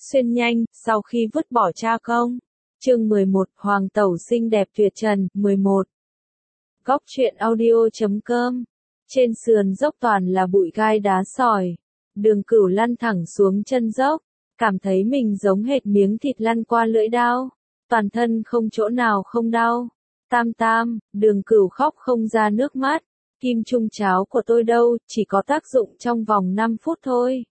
Xuyên nhanh, sau khi vứt bỏ cha công. Chương 11, Hoàng tẩu xinh đẹp tuyệt trần, 11. Góc truyện audio.com. Trên sườn dốc toàn là bụi gai đá sỏi. Đường Cửu lăn thẳng xuống chân dốc, cảm thấy mình giống hệt miếng thịt lăn qua lưỡi dao, toàn thân không chỗ nào không đau. Tam tam, Đường Cửu khóc không ra nước mắt. Kim trung cháo của tôi đâu, chỉ có tác dụng trong vòng 5 phút thôi.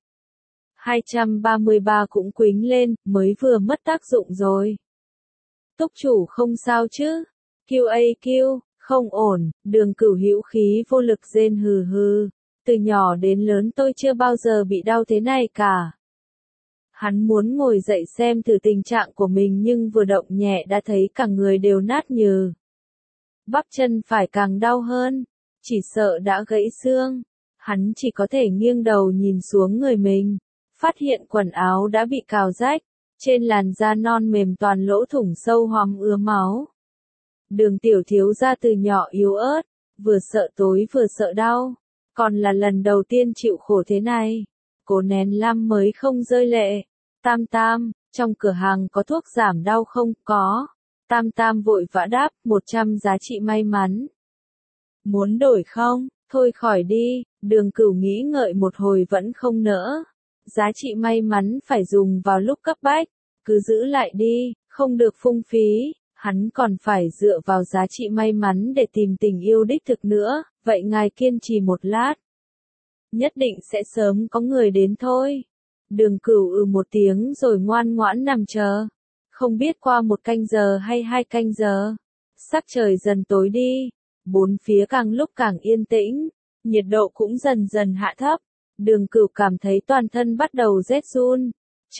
233 cũng quính lên, mới vừa mất tác dụng rồi. Túc chủ không sao chứ? QAQ, không ổn. Đường Cửu hữu khí vô lực rên hừ hừ. Từ nhỏ đến lớn tôi chưa bao giờ bị đau thế này cả. Hắn muốn ngồi dậy xem thử tình trạng của mình nhưng vừa động nhẹ đã thấy cả người đều nát nhừ. Bắp chân phải càng đau hơn, chỉ sợ đã gãy xương. Hắn chỉ có thể nghiêng đầu nhìn xuống người mình, phát hiện quần áo đã bị cào rách, trên làn da non mềm toàn lỗ thủng sâu hoắm ứa máu. Đường tiểu thiếu gia từ nhỏ yếu ớt, vừa sợ tối vừa sợ đau, còn là lần đầu tiên chịu khổ thế này. Cố nén lắm mới không rơi lệ. Tam tam, trong cửa hàng có thuốc giảm đau không? Có. Tam tam vội vã đáp, 100 giá trị may mắn. Muốn đổi không? Thôi khỏi đi. Đường Cửu nghĩ ngợi một hồi vẫn không nỡ. Giá trị may mắn phải dùng vào lúc cấp bách, cứ giữ lại đi, không được phung phí. Hắn còn phải dựa vào giá trị may mắn để tìm tình yêu đích thực nữa, vậy ngài kiên trì một lát. Nhất định sẽ sớm có người đến thôi. Đường Cửu một tiếng rồi ngoan ngoãn nằm chờ. Không biết qua 1 canh giờ hay 2 canh giờ. Sắc trời dần tối đi, bốn phía càng lúc càng yên tĩnh, nhiệt độ cũng dần dần hạ thấp. Đường Cửu cảm thấy toàn thân bắt đầu rét run.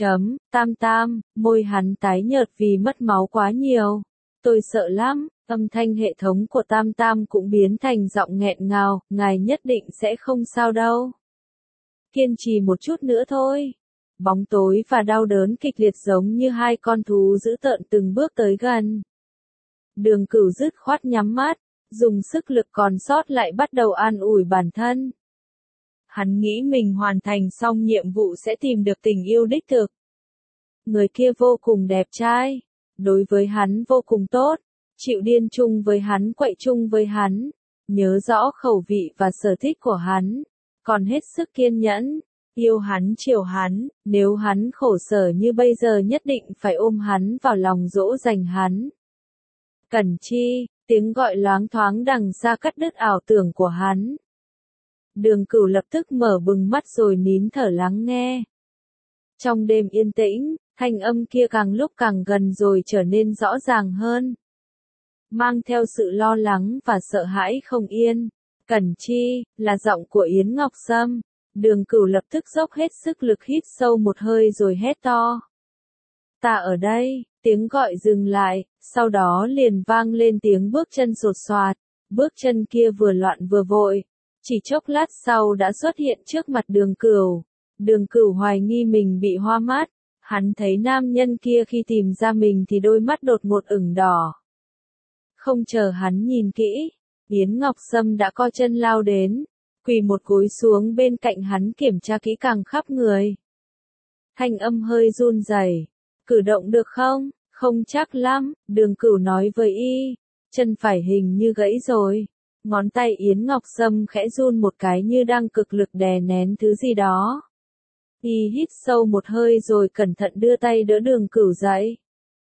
Tam tam, môi hắn tái nhợt vì mất máu quá nhiều. Tôi sợ lắm. Âm thanh hệ thống của Tam tam cũng biến thành giọng nghẹn ngào, ngài nhất định sẽ không sao đâu. Kiên trì một chút nữa thôi. Bóng tối và đau đớn kịch liệt giống như hai con thú dữ tợn từng bước tới gần. Đường Cửu dứt khoát nhắm mắt, dùng sức lực còn sót lại bắt đầu an ủi bản thân. Hắn nghĩ mình hoàn thành xong nhiệm vụ sẽ tìm được tình yêu đích thực. Người kia vô cùng đẹp trai, đối với hắn vô cùng tốt, chịu điên chung với hắn, quậy chung với hắn, nhớ rõ khẩu vị và sở thích của hắn, còn hết sức kiên nhẫn, yêu hắn chiều hắn, nếu hắn khổ sở như bây giờ nhất định phải ôm hắn vào lòng dỗ dành hắn. Cẩn Chi, tiếng gọi loáng thoáng đằng xa cắt đứt ảo tưởng của hắn. Đường Cửu lập tức mở bừng mắt rồi nín thở lắng nghe. Trong đêm yên tĩnh, thanh âm kia càng lúc càng gần rồi trở nên rõ ràng hơn, mang theo sự lo lắng và sợ hãi không yên. Cẩn Chi, là giọng của Yến Ngọc Sâm. Đường Cửu lập tức dốc hết sức lực hít sâu một hơi rồi hét to. Ta ở đây. Tiếng gọi dừng lại, sau đó liền vang lên tiếng bước chân sột soạt. Bước chân kia vừa loạn vừa vội, chỉ chốc lát sau đã xuất hiện trước mặt Đường Cửu. Đường Cửu hoài nghi mình bị hoa mắt. Hắn thấy nam nhân kia khi tìm ra mình thì đôi mắt đột ngột ửng đỏ. Không chờ hắn nhìn kỹ, Yến Ngọc Sâm đã co chân lao đến, quỳ một gối xuống bên cạnh hắn kiểm tra kỹ càng khắp người. Thanh âm hơi run rẩy, cử động được không? Không chắc lắm, Đường Cửu nói với y, chân phải hình như gãy rồi. Ngón tay Yến Ngọc Sâm khẽ run một cái như đang cực lực đè nén thứ gì đó. Y hít sâu một hơi rồi cẩn thận đưa tay đỡ Đường Cửu dậy.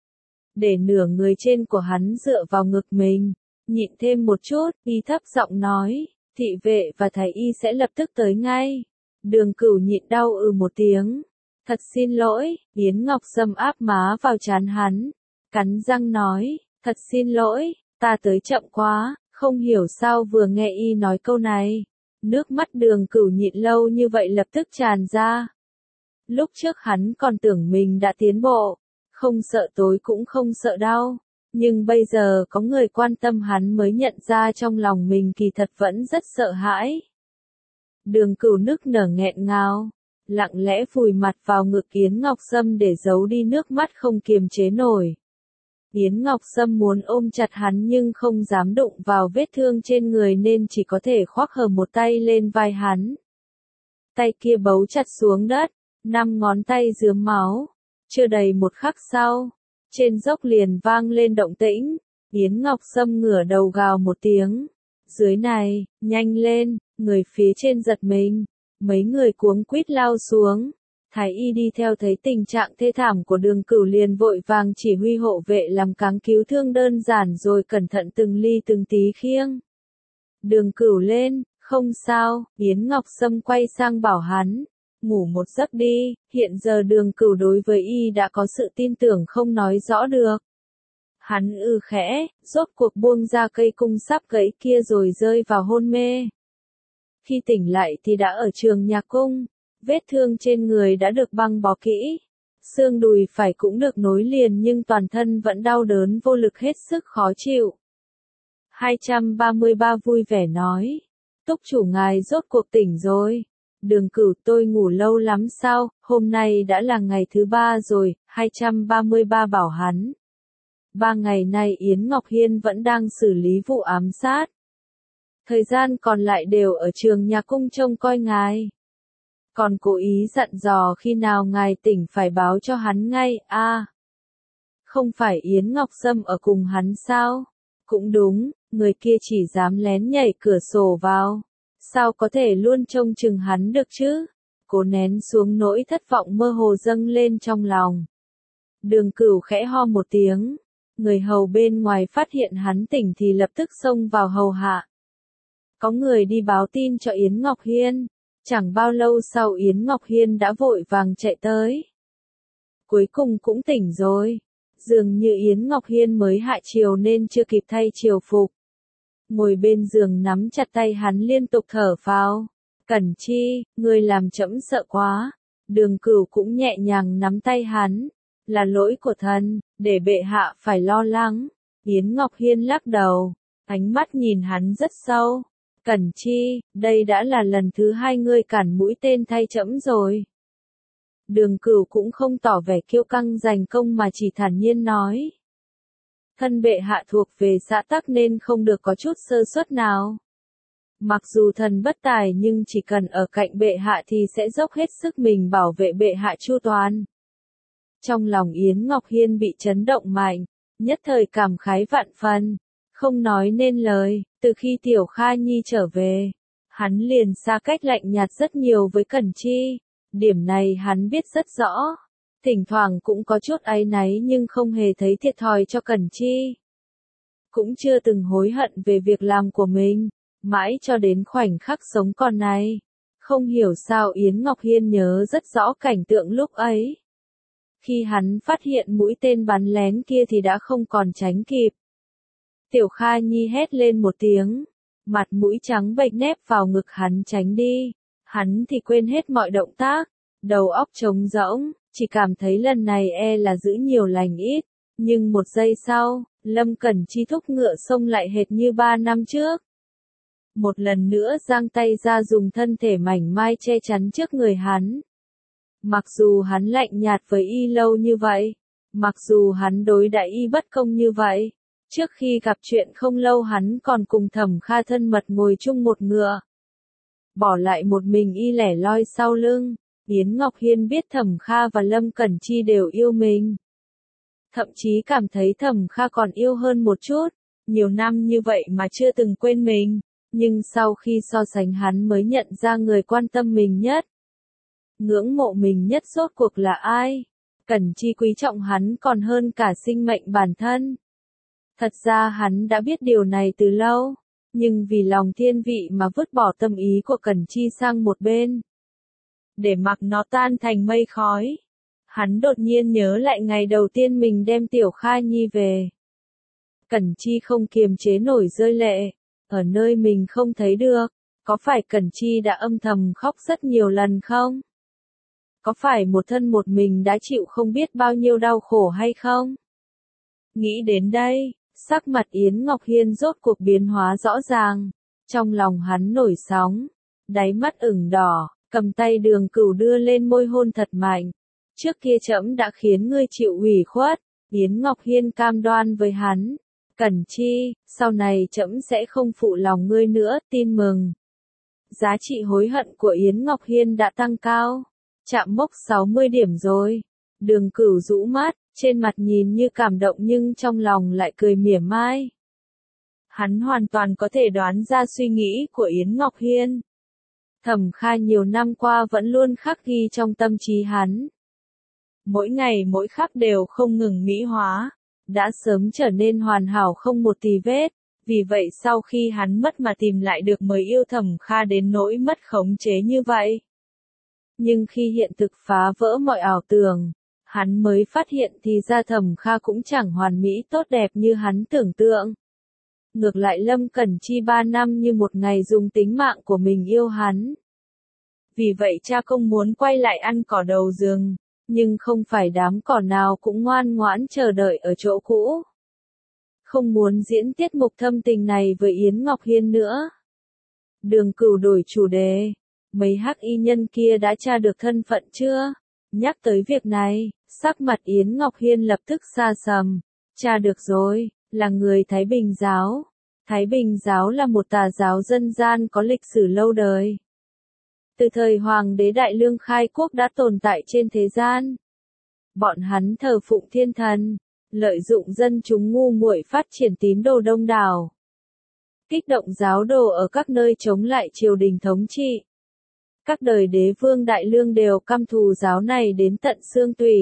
Để nửa người trên của hắn dựa vào ngực mình, nhịn thêm một chút, y thấp giọng nói, thị vệ và thái y sẽ lập tức tới ngay. Đường Cửu nhịn đau một tiếng. Thật xin lỗi, Yến Ngọc Sâm áp má vào trán hắn, cắn răng nói, thật xin lỗi, ta tới chậm quá, không hiểu sao vừa nghe y nói câu này. Nước mắt Đường Cửu nhịn lâu như vậy lập tức tràn ra. Lúc trước hắn còn tưởng mình đã tiến bộ, không sợ tối cũng không sợ đau, nhưng bây giờ có người quan tâm hắn mới nhận ra trong lòng mình kỳ thật vẫn rất sợ hãi. Đường Cửu nức nở nghẹn ngào, lặng lẽ vùi mặt vào ngực Yến Ngọc Sâm để giấu đi nước mắt không kiềm chế nổi. Yến Ngọc Sâm muốn ôm chặt hắn nhưng không dám đụng vào vết thương trên người nên chỉ có thể khoác hờ một tay lên vai hắn. Tay kia bấu chặt xuống đất, 5 ngón tay rướm máu. Chưa đầy một khắc sau, trên dốc liền vang lên động tĩnh, Yến Ngọc Sâm ngửa đầu gào một tiếng. Dưới này, nhanh lên, người phía trên giật mình, mấy người cuống quýt lao xuống. Thái y đi theo thấy tình trạng thê thảm của Đường Cửu liền vội vàng chỉ huy hộ vệ làm cáng cứu thương đơn giản rồi cẩn thận từng ly từng tí khiêng. Đường Cửu lên, không sao, Yến Ngọc Sâm quay sang bảo hắn, ngủ một giấc đi, hiện giờ Đường Cửu đối với y đã có sự tin tưởng không nói rõ được. Hắn khẽ, rốt cuộc buông ra cây cung sắp gãy kia rồi rơi vào hôn mê. Khi tỉnh lại thì đã ở Trường Nhạc Cung, vết thương trên người đã được băng bó kỹ. Xương đùi phải cũng được nối liền nhưng toàn thân vẫn đau đớn vô lực hết sức khó chịu. 233 vui vẻ nói, túc chủ ngài rốt cuộc tỉnh rồi. Đường Cửu, tôi ngủ lâu lắm sao, hôm nay đã là ngày thứ 3 rồi, 233 bảo hắn. 3 ngày nay Yến Ngọc Hiên vẫn đang xử lý vụ ám sát. Thời gian còn lại đều ở Trường Nhạc Cung trông coi ngài. Còn cố ý dặn dò khi nào ngài tỉnh phải báo cho hắn ngay, không phải Yến Ngọc Sâm ở cùng hắn sao? Cũng đúng, người kia chỉ dám lén nhảy cửa sổ vào. Sao có thể luôn trông chừng hắn được chứ? Cố nén xuống nỗi thất vọng mơ hồ dâng lên trong lòng. Đường Cửu khẽ ho một tiếng. Người hầu bên ngoài phát hiện hắn tỉnh thì lập tức xông vào hầu hạ. Có người đi báo tin cho Yến Ngọc Hiên. Chẳng bao lâu sau Yến Ngọc Hiên đã vội vàng chạy tới. Cuối cùng cũng tỉnh rồi. Dường như Yến Ngọc Hiên mới hạ triều nên chưa kịp thay triều phục. Ngồi bên giường nắm chặt tay hắn liên tục thở phào. Cẩn Chi, ngươi làm trẫm sợ quá. Đường Cửu cũng nhẹ nhàng nắm tay hắn. Là lỗi của thần, để bệ hạ phải lo lắng. Yến Ngọc Hiên lắc đầu, ánh mắt nhìn hắn rất sâu. Cẩn Chi, đây đã là lần thứ 2 ngươi cản mũi tên thay trẫm rồi. Đường Cửu cũng không tỏ vẻ kiêu căng giành công mà chỉ thản nhiên nói. Thân bệ hạ thuộc về xã tắc nên không được có chút sơ suất nào. Mặc dù thần bất tài nhưng chỉ cần ở cạnh bệ hạ thì sẽ dốc hết sức mình bảo vệ bệ hạ chu toàn. Trong lòng Yến Ngọc Hiên bị chấn động mạnh, nhất thời cảm khái vạn phần, không nói nên lời. Từ khi Tiểu Kha Nhi trở về, hắn liền xa cách lạnh nhạt rất nhiều với Cẩn Chi. Điểm này hắn biết rất rõ. Thỉnh thoảng cũng có chút áy náy nhưng không hề thấy thiệt thòi cho Cẩn Chi. Cũng chưa từng hối hận về việc làm của mình, mãi cho đến khoảnh khắc sống còn này. Không hiểu sao Yến Ngọc Hiên nhớ rất rõ cảnh tượng lúc ấy. Khi hắn phát hiện mũi tên bắn lén kia thì đã không còn tránh kịp. Tiểu Kha Nhi hét lên một tiếng, mặt mũi trắng bệch nép vào ngực hắn tránh đi. Hắn thì quên hết mọi động tác, đầu óc trống rỗng, chỉ cảm thấy lần này là giữ nhiều lành ít. Nhưng một giây sau, Lâm Cẩn Chi thúc ngựa xông lại hệt như 3 năm trước. Một lần nữa giang tay ra dùng thân thể mảnh mai che chắn trước người hắn. Mặc dù hắn lạnh nhạt với y lâu như vậy, mặc dù hắn đối đãi y bất công như vậy, trước khi gặp chuyện không lâu hắn còn cùng Thẩm Kha thân mật ngồi chung một ngựa. Bỏ lại một mình y lẻ loi sau lưng, Yến Ngọc Hiên biết Thẩm Kha và Lâm Cẩn Chi đều yêu mình. Thậm chí cảm thấy Thẩm Kha còn yêu hơn một chút, nhiều năm như vậy mà chưa từng quên mình, nhưng sau khi so sánh hắn mới nhận ra người quan tâm mình nhất, ngưỡng mộ mình nhất rốt cuộc là ai. Cẩn Chi quý trọng hắn còn hơn cả sinh mệnh bản thân. Thật ra hắn đã biết điều này từ lâu, nhưng vì lòng thiên vị mà vứt bỏ tâm ý của Cẩn Chi sang một bên, để mặc nó tan thành mây khói. Hắn đột nhiên nhớ lại ngày đầu tiên mình đem Tiểu Kha Nhi về. Cẩn Chi không kiềm chế nổi rơi lệ, ở nơi mình không thấy được. Có phải Cẩn Chi đã âm thầm khóc rất nhiều lần không? Có phải một thân một mình đã chịu không biết bao nhiêu đau khổ hay không? Nghĩ đến đây, sắc mặt Yến Ngọc Hiên rốt cuộc biến hóa rõ ràng. Trong lòng hắn nổi sóng, đáy mắt ửng đỏ, cầm tay Đường Cửu đưa lên môi hôn thật mạnh. Trước kia trẫm đã khiến ngươi chịu ủy khuất. Yến Ngọc Hiên cam đoan với hắn. Cẩn Chi, sau này trẫm sẽ không phụ lòng ngươi nữa, tin mừng. Giá trị hối hận của Yến Ngọc Hiên đã tăng cao, chạm mốc 60 điểm rồi. Đường Cửu rũ mắt, trên mặt nhìn như cảm động nhưng trong lòng lại cười mỉa mai. Hắn hoàn toàn có thể đoán ra suy nghĩ của Yến Ngọc Hiên. Thẩm Kha nhiều năm qua vẫn luôn khắc ghi trong tâm trí hắn. Mỗi ngày mỗi khắc đều không ngừng mỹ hóa, đã sớm trở nên hoàn hảo không một tì vết. Vì vậy sau khi hắn mất mà tìm lại được mới yêu Thẩm Kha đến nỗi mất khống chế như vậy. Nhưng khi hiện thực phá vỡ mọi ảo tưởng, hắn mới phát hiện thì ra Thẩm Kha cũng chẳng hoàn mỹ tốt đẹp như hắn tưởng tượng. Ngược lại Lâm Cẩn Chi 3 năm như một ngày dùng tính mạng của mình yêu hắn. Vì vậy cha công muốn quay lại ăn cỏ đầu rừng, nhưng không phải đám cỏ nào cũng ngoan ngoãn chờ đợi ở chỗ cũ. Không muốn diễn tiết mục thâm tình này với Yến Ngọc Hiên nữa. Đường Cửu đổi chủ đề. Mấy hắc y nhân kia đã tra được thân phận chưa? Nhắc tới việc này, sắc mặt Yến Ngọc Hiên lập tức xa sầm. Tra được rồi, là người Thái Bình giáo. Thái Bình giáo là một tà giáo dân gian có lịch sử lâu đời. Từ thời Hoàng đế Đại Lương khai quốc đã tồn tại trên thế gian. Bọn hắn thờ phụng thiên thần, lợi dụng dân chúng ngu muội phát triển tín đồ đông đảo. Kích động giáo đồ ở các nơi chống lại triều đình thống trị. Các đời đế vương Đại Lương đều căm thù giáo này đến tận xương tủy.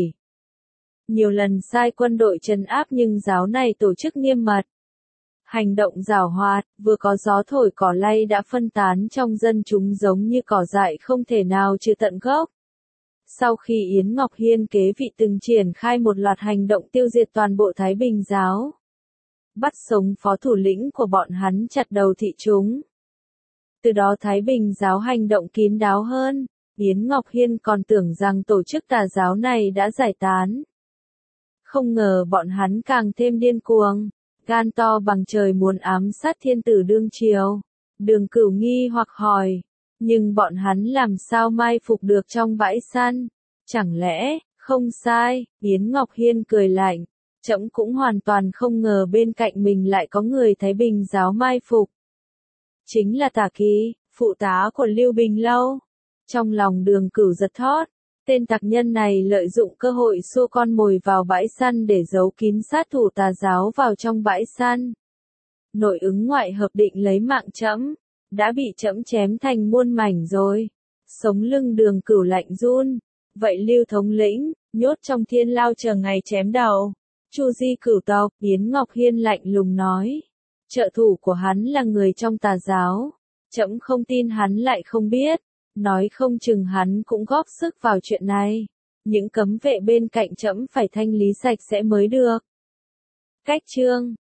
Nhiều lần sai quân đội trấn áp nhưng giáo này tổ chức nghiêm mật. Hành động giảo hoạt, vừa có gió thổi cỏ lay đã phân tán trong dân chúng giống như cỏ dại không thể nào trừ tận gốc. Sau khi Yến Ngọc Hiên kế vị từng triển khai một loạt hành động tiêu diệt toàn bộ Thái Bình giáo. Bắt sống phó thủ lĩnh của bọn hắn chặt đầu thị chúng. Từ đó Thái Bình giáo hành động kín đáo hơn, Yến Ngọc Hiên còn tưởng rằng tổ chức tà giáo này đã giải tán. Không ngờ bọn hắn càng thêm điên cuồng, gan to bằng trời muốn ám sát thiên tử đương triều. Đường Cửu nghi hoặc hỏi, nhưng bọn hắn làm sao mai phục được trong bãi săn? Chẳng lẽ, không sai, Yến Ngọc Hiên cười lạnh, trẫm cũng hoàn toàn không ngờ bên cạnh mình lại có người Thái Bình giáo mai phục. Chính là Tả Kỳ, phụ tá của Lưu Bình Lâu. Trong lòng Đường Cửu giật thót, tên tặc nhân này lợi dụng cơ hội xua con mồi vào bãi săn để giấu kín sát thủ tà giáo vào trong bãi săn. Nội ứng ngoại hợp định lấy mạng trẫm, đã bị trẫm chém thành muôn mảnh rồi. Sống lưng Đường Cửu lạnh run. Vậy Lưu thống lĩnh, nhốt trong thiên lao chờ ngày chém đầu. Chu di cửu tộc, Yến Ngọc Hiên lạnh lùng nói. Trợ thủ của hắn là người trong tà giáo. Trẫm không tin hắn lại không biết. Nói không chừng hắn cũng góp sức vào chuyện này. Những cấm vệ bên cạnh trẫm phải thanh lý sạch sẽ mới được. Cách chương